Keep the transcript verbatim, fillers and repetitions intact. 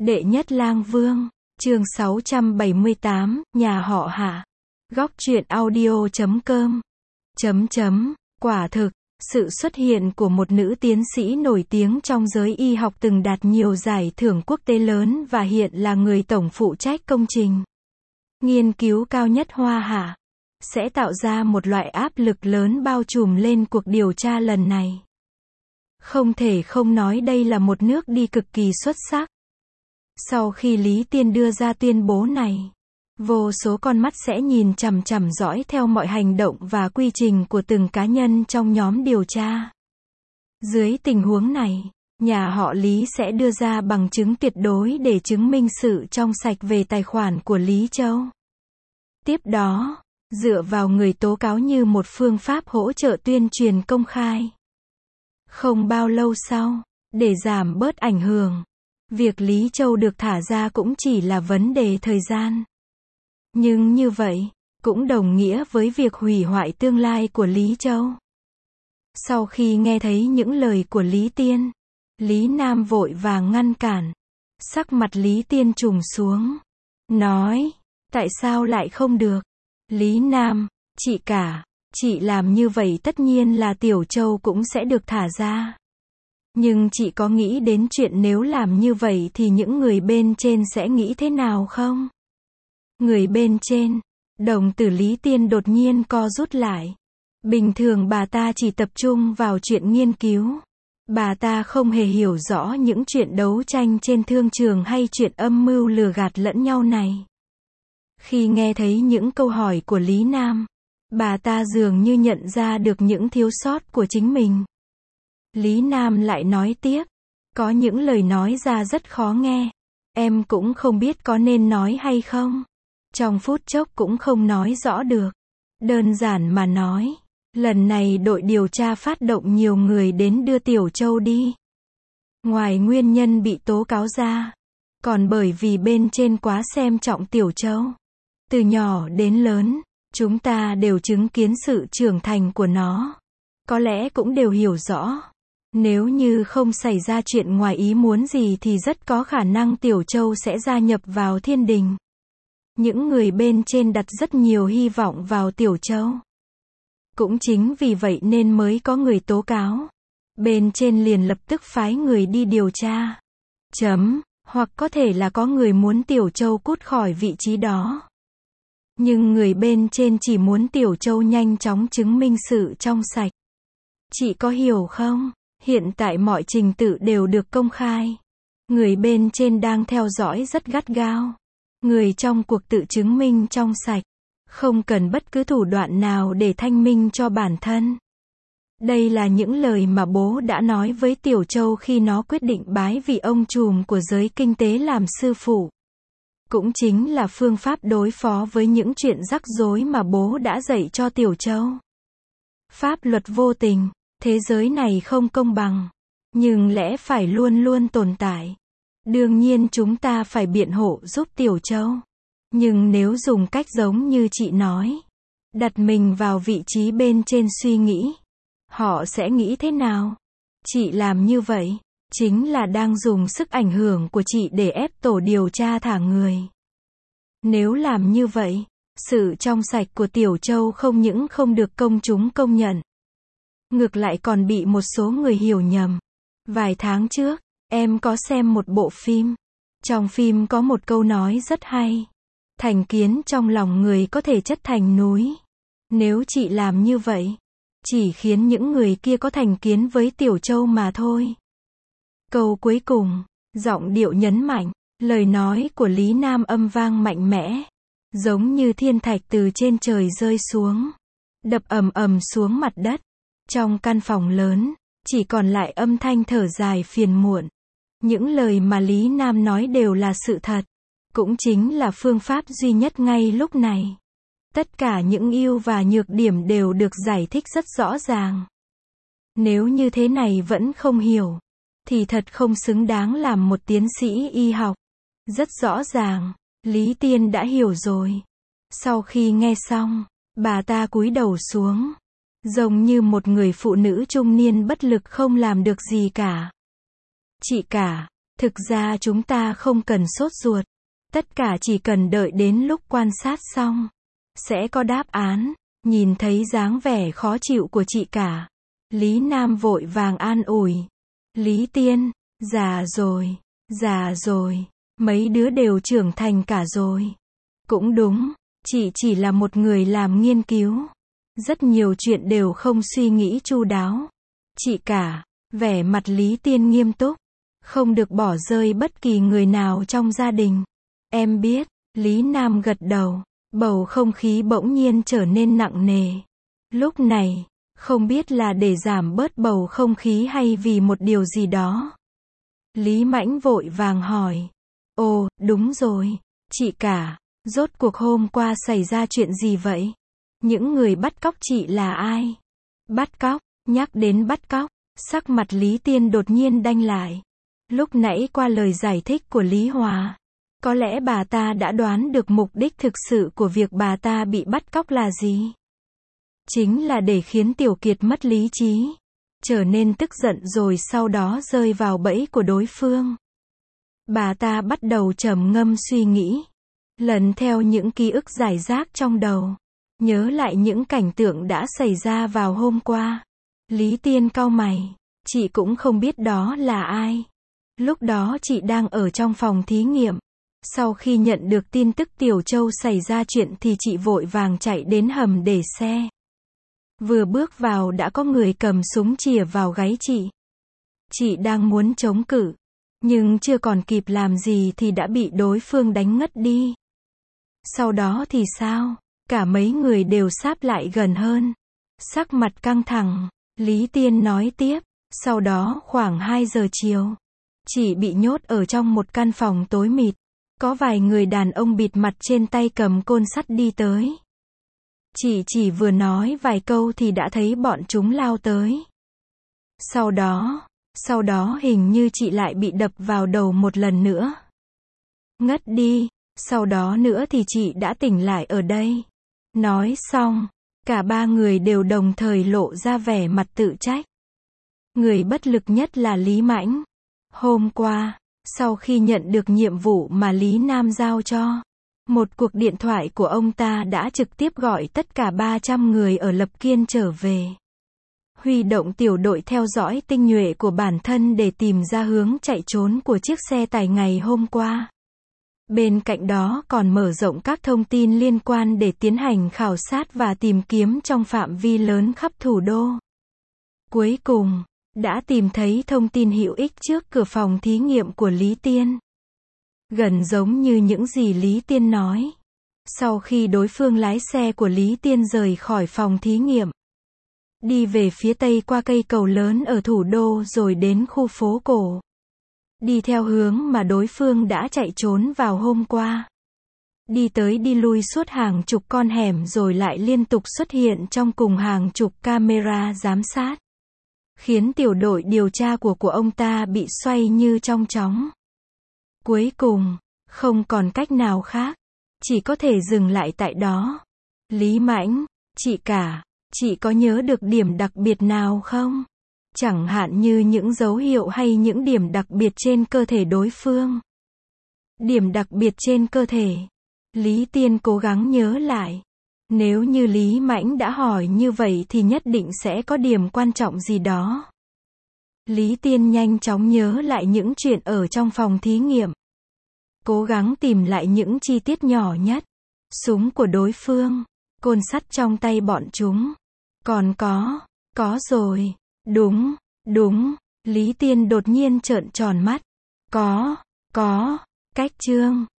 Đệ nhất lang vương, chương sáu trăm bảy mươi tám, nhà họ Hạ. Góc truyện audio chấm com. Chấm chấm, quả thực, sự xuất hiện của một nữ tiến sĩ nổi tiếng trong giới y học từng đạt nhiều giải thưởng quốc tế lớn và hiện là người tổng phụ trách công trình nghiên cứu cao nhất Hoa Hạ, sẽ tạo ra một loại áp lực lớn bao trùm lên cuộc điều tra lần này. Không thể không nói đây là một nước đi cực kỳ xuất sắc. Sau khi Lý Tiên đưa ra tuyên bố này, vô số con mắt sẽ nhìn chằm chằm dõi theo mọi hành động và quy trình của từng cá nhân trong nhóm điều tra. Dưới tình huống này, nhà họ Lý sẽ đưa ra bằng chứng tuyệt đối để chứng minh sự trong sạch về tài khoản của Lý Châu. Tiếp đó, dựa vào người tố cáo như một phương pháp hỗ trợ tuyên truyền công khai. Không bao lâu sau, để giảm bớt ảnh hưởng, việc Lý Châu được thả ra cũng chỉ là vấn đề thời gian. Nhưng như vậy, cũng đồng nghĩa với việc hủy hoại tương lai của Lý Châu. Sau khi nghe thấy những lời của Lý Tiên, Lý Nam vội vàng ngăn cản. Sắc mặt Lý Tiên trùng xuống, nói, tại sao lại không được? Lý Nam, chị cả, chị làm như vậy tất nhiên là Tiểu Châu cũng sẽ được thả ra. Nhưng chị có nghĩ đến chuyện nếu làm như vậy thì những người bên trên sẽ nghĩ thế nào không? Người bên trên, đồng tử Lý Tiên đột nhiên co rút lại. Bình thường bà ta chỉ tập trung vào chuyện nghiên cứu. Bà ta không hề hiểu rõ những chuyện đấu tranh trên thương trường hay chuyện âm mưu lừa gạt lẫn nhau này. Khi nghe thấy những câu hỏi của Lý Nam, bà ta dường như nhận ra được những thiếu sót của chính mình. Lý Nam lại nói tiếp, có những lời nói ra rất khó nghe. Em cũng không biết có nên nói hay không. Trong phút chốc cũng không nói rõ được. Đơn giản mà nói, lần này đội điều tra phát động nhiều người đến đưa Tiểu Châu đi. Ngoài nguyên nhân bị tố cáo ra, còn bởi vì bên trên quá xem trọng Tiểu Châu. Từ nhỏ đến lớn, chúng ta đều chứng kiến sự trưởng thành của nó. Có lẽ cũng đều hiểu rõ. Nếu như không xảy ra chuyện ngoài ý muốn gì thì rất có khả năng Tiểu Châu sẽ gia nhập vào thiên đình. Những người bên trên đặt rất nhiều hy vọng vào Tiểu Châu. Cũng chính vì vậy nên mới có người tố cáo. Bên trên liền lập tức phái người đi điều tra. Chấm, hoặc có thể là có người muốn Tiểu Châu cút khỏi vị trí đó. Nhưng người bên trên chỉ muốn Tiểu Châu nhanh chóng chứng minh sự trong sạch. Chị có hiểu không? Hiện tại mọi trình tự đều được công khai. Người bên trên đang theo dõi rất gắt gao. Người trong cuộc tự chứng minh trong sạch. Không cần bất cứ thủ đoạn nào để thanh minh cho bản thân. Đây là những lời mà bố đã nói với Tiểu Châu khi nó quyết định bái vị ông trùm của giới kinh tế làm sư phụ. Cũng chính là phương pháp đối phó với những chuyện rắc rối mà bố đã dạy cho Tiểu Châu. Pháp luật vô tình, thế giới này không công bằng, nhưng lẽ phải luôn luôn tồn tại. Đương nhiên chúng ta phải biện hộ giúp Tiểu Châu. Nhưng nếu dùng cách giống như chị nói, đặt mình vào vị trí bên trên suy nghĩ, họ sẽ nghĩ thế nào? Chị làm như vậy, chính là đang dùng sức ảnh hưởng của chị để ép tổ điều tra thả người. Nếu làm như vậy, sự trong sạch của Tiểu Châu không những không được công chúng công nhận, ngược lại còn bị một số người hiểu nhầm. Vài tháng trước, em có xem một bộ phim. Trong phim có một câu nói rất hay. Thành kiến trong lòng người có thể chất thành núi. Nếu chị làm như vậy, chỉ khiến những người kia có thành kiến với Tiểu Châu mà thôi. Câu cuối cùng, giọng điệu nhấn mạnh, lời nói của Lý Nam âm vang mạnh mẽ, giống như thiên thạch từ trên trời rơi xuống, đập ầm ầm xuống mặt đất. Trong căn phòng lớn, chỉ còn lại âm thanh thở dài phiền muộn. Những lời mà Lý Nam nói đều là sự thật. Cũng chính là phương pháp duy nhất ngay lúc này. Tất cả những ưu và nhược điểm đều được giải thích rất rõ ràng. Nếu như thế này vẫn không hiểu, thì thật không xứng đáng làm một tiến sĩ y học. Rất rõ ràng, Lý Tiên đã hiểu rồi. Sau khi nghe xong, bà ta cúi đầu xuống, giống như một người phụ nữ trung niên bất lực không làm được gì cả. Chị cả, Thực ra chúng ta không cần sốt ruột. Tất cả chỉ cần đợi đến lúc quan sát xong. Sẽ có đáp án. Nhìn thấy dáng vẻ khó chịu của chị cả. Lý Nam vội vàng an ủi. Lý Tiên, già rồi, già rồi. Mấy đứa đều trưởng thành cả rồi. Cũng đúng, chị chỉ là một người làm nghiên cứu. Rất nhiều chuyện đều không suy nghĩ chu đáo. Chị cả, vẻ mặt Lý Tiên nghiêm túc. Không được bỏ rơi bất kỳ người nào trong gia đình. Em biết, Lý Nam gật đầu. Bầu không khí bỗng nhiên trở nên nặng nề. Lúc này, không biết là để giảm bớt bầu không khí hay vì một điều gì đó. Lý Mãnh vội vàng hỏi. Ồ, đúng rồi, chị cả, rốt cuộc hôm qua xảy ra chuyện gì vậy? Những người bắt cóc chị là ai? Bắt cóc, nhắc đến bắt cóc, sắc mặt Lý Tiên đột nhiên đanh lại. Lúc nãy qua lời giải thích của Lý Hòa, có lẽ bà ta đã đoán được mục đích thực sự của việc bà ta bị bắt cóc là gì. Chính là để khiến Tiểu Kiệt mất lý trí, trở nên tức giận rồi sau đó rơi vào bẫy của đối phương. Bà ta bắt đầu trầm ngâm suy nghĩ, lần theo những ký ức rải rác trong đầu, nhớ lại những cảnh tượng đã xảy ra vào hôm qua. Lý Tiên cau mày, chị cũng không biết đó là ai. Lúc đó chị đang ở trong phòng thí nghiệm. Sau khi nhận được tin tức Tiểu Châu xảy ra chuyện thì chị vội vàng chạy đến hầm để xe. Vừa bước vào đã có người cầm súng chĩa vào gáy chị. Chị đang muốn chống cự, nhưng chưa còn kịp làm gì thì đã bị đối phương đánh ngất đi. Sau đó thì sao? Cả mấy người đều sáp lại gần hơn. Sắc mặt căng thẳng, Lý Tiên nói tiếp. Sau đó khoảng hai giờ chiều, chị bị nhốt ở trong một căn phòng tối mịt. Có vài người đàn ông bịt mặt trên tay cầm côn sắt đi tới. Chị chỉ vừa nói vài câu thì đã thấy bọn chúng lao tới. Sau đó, sau đó hình như chị lại bị đập vào đầu một lần nữa. Ngất đi, sau đó nữa thì chị đã tỉnh lại ở đây. Nói xong, cả ba người đều đồng thời lộ ra vẻ mặt tự trách. Người bất lực nhất là Lý Mãnh. Hôm qua, sau khi nhận được nhiệm vụ mà Lý Nam giao cho, một cuộc điện thoại của ông ta đã trực tiếp gọi tất cả ba trăm người ở Lập Kiên trở về. Huy động tiểu đội theo dõi tinh nhuệ của bản thân để tìm ra hướng chạy trốn của chiếc xe tải ngày hôm qua. Bên cạnh đó còn mở rộng các thông tin liên quan để tiến hành khảo sát và tìm kiếm trong phạm vi lớn khắp thủ đô. Cuối cùng, đã tìm thấy thông tin hữu ích trước cửa phòng thí nghiệm của Lý Tiên. Gần giống như những gì Lý Tiên nói. Sau khi đối phương lái xe của Lý Tiên rời khỏi phòng thí nghiệm, đi về phía tây qua cây cầu lớn ở thủ đô rồi đến khu phố cổ. Đi theo hướng mà đối phương đã chạy trốn vào hôm qua. Đi tới đi lui suốt hàng chục con hẻm rồi lại liên tục xuất hiện trong cùng hàng chục camera giám sát. Khiến tiểu đội điều tra của của ông ta bị xoay như trong chóng. Cuối cùng, không còn cách nào khác, chỉ có thể dừng lại tại đó. Lý Mãnh, chị cả, chị có nhớ được điểm đặc biệt nào không? Chẳng hạn như những dấu hiệu hay những điểm đặc biệt trên cơ thể đối phương. Điểm đặc biệt trên cơ thể. Lý Tiên cố gắng nhớ lại. Nếu như Lý Mãnh đã hỏi như vậy thì nhất định sẽ có điểm quan trọng gì đó. Lý Tiên nhanh chóng nhớ lại những chuyện ở trong phòng thí nghiệm. Cố gắng tìm lại những chi tiết nhỏ nhất. Súng của đối phương, côn sắt trong tay bọn chúng. Còn có, có rồi, đúng, đúng, Lý Tiên đột nhiên trợn tròn mắt. Có, có, cách chương.